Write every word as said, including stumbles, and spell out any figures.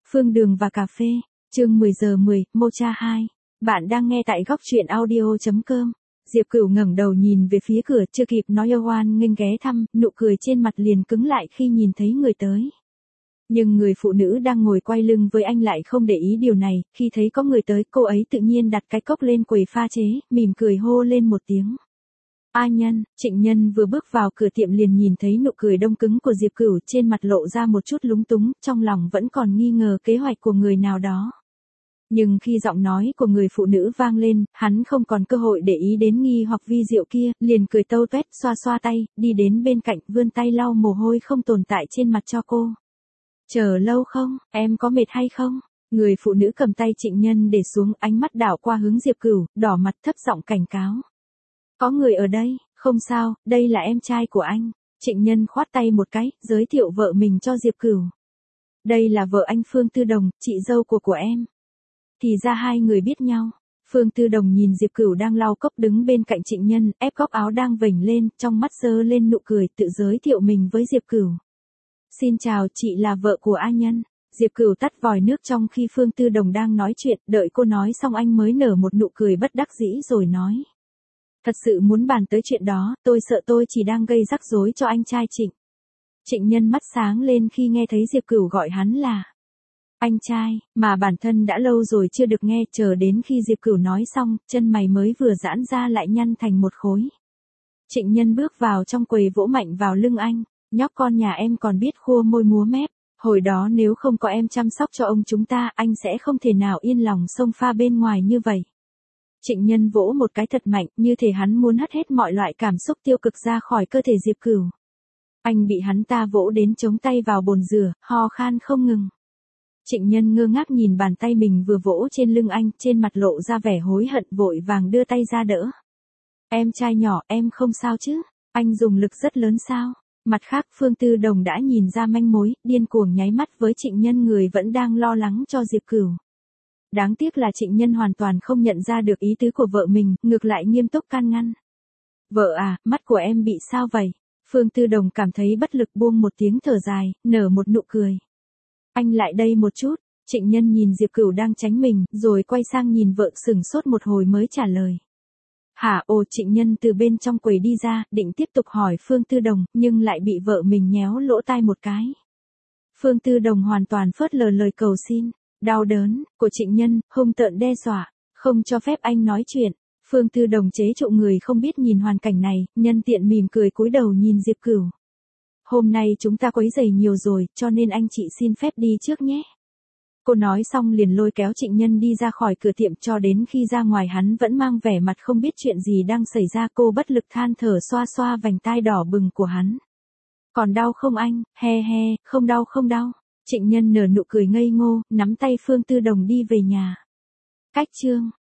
Phương Đường và cà phê, chương mười giờ mười, Mocha hai. Bạn đang nghe tại góc truyện audio chấm com. Diệp Cửu ngẩng đầu nhìn về phía cửa, chưa kịp nói yêu oan nghênh ghé thăm, nụ cười trên mặt liền cứng lại khi nhìn thấy người tới. Nhưng người phụ nữ đang ngồi quay lưng với anh lại không để ý điều này, khi thấy có người tới, cô ấy tự nhiên đặt cái cốc lên quầy pha chế, mỉm cười hô lên một tiếng. A Nhân. Trịnh Nhân vừa bước vào cửa tiệm liền nhìn thấy nụ cười đông cứng của Diệp Cửu, trên mặt lộ ra một chút lúng túng, trong lòng vẫn còn nghi ngờ kế hoạch của người nào đó. Nhưng khi giọng nói của người phụ nữ vang lên, hắn không còn cơ hội để ý đến nghi hoặc vi diệu kia, liền cười tâu tuét, xoa xoa tay, đi đến bên cạnh, vươn tay lau mồ hôi không tồn tại trên mặt cho cô. Chờ lâu không, em có mệt hay không? Người phụ nữ cầm tay Trịnh Nhân để xuống, ánh mắt đảo qua hướng Diệp Cửu, đỏ mặt thấp giọng cảnh cáo. Có người ở đây, không sao, đây là em trai của anh. Trịnh Nhân khoát tay một cái, giới thiệu vợ mình cho Diệp Cửu. Đây là vợ anh Phương Tư Đồng, chị dâu của của em. Thì ra hai người biết nhau. Phương Tư Đồng nhìn Diệp Cửu đang lau cốc đứng bên cạnh Trịnh Nhân, ép góc áo đang vểnh lên, trong mắt giơ lên nụ cười, tự giới thiệu mình với Diệp Cửu. Xin chào, chị là vợ của A Nhân. Diệp Cửu tắt vòi nước trong khi Phương Tư Đồng đang nói chuyện, đợi cô nói xong anh mới nở một nụ cười bất đắc dĩ rồi nói. Thật sự muốn bàn tới chuyện đó, tôi sợ tôi chỉ đang gây rắc rối cho anh trai Trịnh. Trịnh Nhân mắt sáng lên khi nghe thấy Diệp Cửu gọi hắn là anh trai, mà bản thân đã lâu rồi chưa được nghe, chờ đến khi Diệp Cửu nói xong, chân mày mới vừa giãn ra lại nhăn thành một khối. Trịnh Nhân bước vào trong quầy vỗ mạnh vào lưng anh, nhóc con nhà em còn biết khua môi múa mép, hồi đó nếu không có em chăm sóc cho ông chúng ta, anh sẽ không thể nào yên lòng xông pha bên ngoài như vậy. Trịnh Nhân vỗ một cái thật mạnh, như thể hắn muốn hất hết mọi loại cảm xúc tiêu cực ra khỏi cơ thể Diệp Cửu. Anh bị hắn ta vỗ đến chống tay vào bồn rửa, ho khan không ngừng. Trịnh Nhân ngơ ngác nhìn bàn tay mình vừa vỗ trên lưng anh, trên mặt lộ ra vẻ hối hận, vội vàng đưa tay ra đỡ. Em trai nhỏ, em không sao chứ? Anh dùng lực rất lớn sao? Mặt khác, Phương Tư Đồng đã nhìn ra manh mối, điên cuồng nháy mắt với Trịnh Nhân, người vẫn đang lo lắng cho Diệp Cửu. Đáng tiếc là Trịnh Nhân hoàn toàn không nhận ra được ý tứ của vợ mình, ngược lại nghiêm túc can ngăn. Vợ à, mắt của em bị sao vậy? Phương Tư Đồng cảm thấy bất lực buông một tiếng thở dài, nở một nụ cười. Anh lại đây một chút. Trịnh Nhân nhìn Diệp Cửu đang tránh mình, rồi quay sang nhìn vợ sừng sốt một hồi mới trả lời. Hả? Ồ. Trịnh Nhân từ bên trong quầy đi ra, định tiếp tục hỏi Phương Tư Đồng, nhưng lại bị vợ mình nhéo lỗ tai một cái. Phương Tư Đồng hoàn toàn phớt lờ lời cầu xin, đau đớn của Trịnh Nhân, hung tợn đe dọa, không cho phép anh nói chuyện. Phương Tư Đồng chế trụ người không biết nhìn hoàn cảnh này, nhân tiện mỉm cười cúi đầu nhìn Diệp Cửu. Hôm nay chúng ta quấy rầy nhiều rồi, cho nên anh chị xin phép đi trước nhé. Cô nói xong liền lôi kéo Trịnh Nhân đi ra khỏi cửa tiệm, cho đến khi ra ngoài hắn vẫn mang vẻ mặt không biết chuyện gì đang xảy ra. Cô bất lực than thở xoa xoa vành tai đỏ bừng của hắn. Còn đau không anh? He he, không đau không đau. Trịnh Nhân nở nụ cười ngây ngô, nắm tay Phương Tư Đồng đi về nhà. Cách chương